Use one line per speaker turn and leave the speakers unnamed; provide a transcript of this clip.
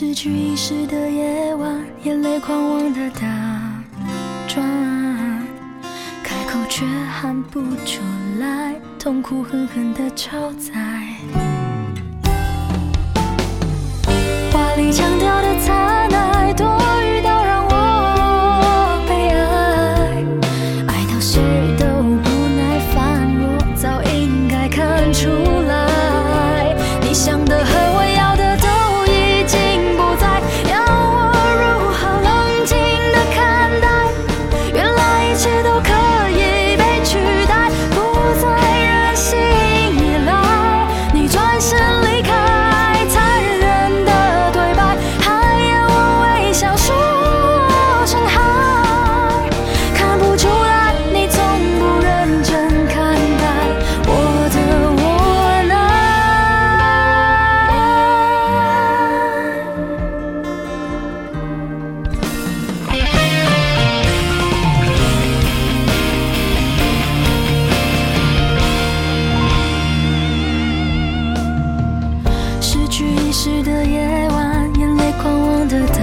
失去意识的夜晚，眼泪狂妄的打转，开口却喊不出来，痛苦狠狠地超载。话里强调的残爱，多余到让我悲哀，爱到谁都不耐烦，我早应该看出来，你想的和我要的都已经不在，要我如何冷静地看待？原来一切都可以被取代，不再任性依赖，你转身离开，残忍的对白，还要我微笑说成爱，看不出来你从不认真看待我的无奈。失去意识的夜晚，眼泪狂妄的